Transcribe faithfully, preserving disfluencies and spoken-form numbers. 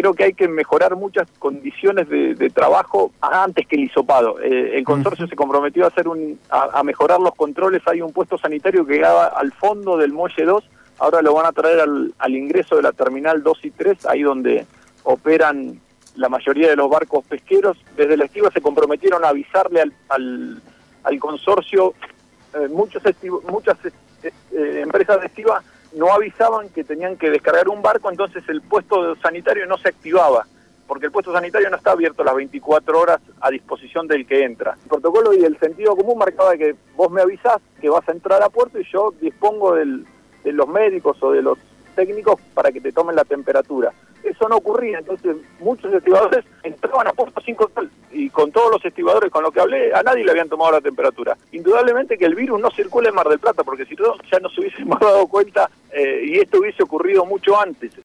creo que hay que mejorar muchas condiciones de, de trabajo antes que el hisopado. Eh, el consorcio uh-huh. se comprometió a hacer un a, a mejorar los controles. Hay un puesto sanitario que quedaba al fondo del muelle dos, ahora lo van a traer al, al ingreso de la terminal dos y tres, ahí donde operan la mayoría de los barcos pesqueros. Desde la estiba se comprometieron a avisarle al, al, al consorcio. Eh, muchos estivo, muchas eh, eh, empresas de estiba no avisaban que tenían que descargar un barco, entonces el puesto sanitario no se activaba, porque el puesto sanitario no está abierto las veinticuatro horas a disposición del que entra. El protocolo y el sentido común marcaba que vos me avisás que vas a entrar a puerto y yo dispongo del, de los médicos o de los técnicos para que te tomen la temperatura. Eso no ocurría, entonces muchos estibadores entraban a puerto sin control, y con todos los estibadores con los que hablé, a nadie le habían tomado la temperatura. Indudablemente que el virus no circula en Mar del Plata, porque si no, ya nos hubiésemos dado cuenta, eh, y esto hubiese ocurrido mucho antes.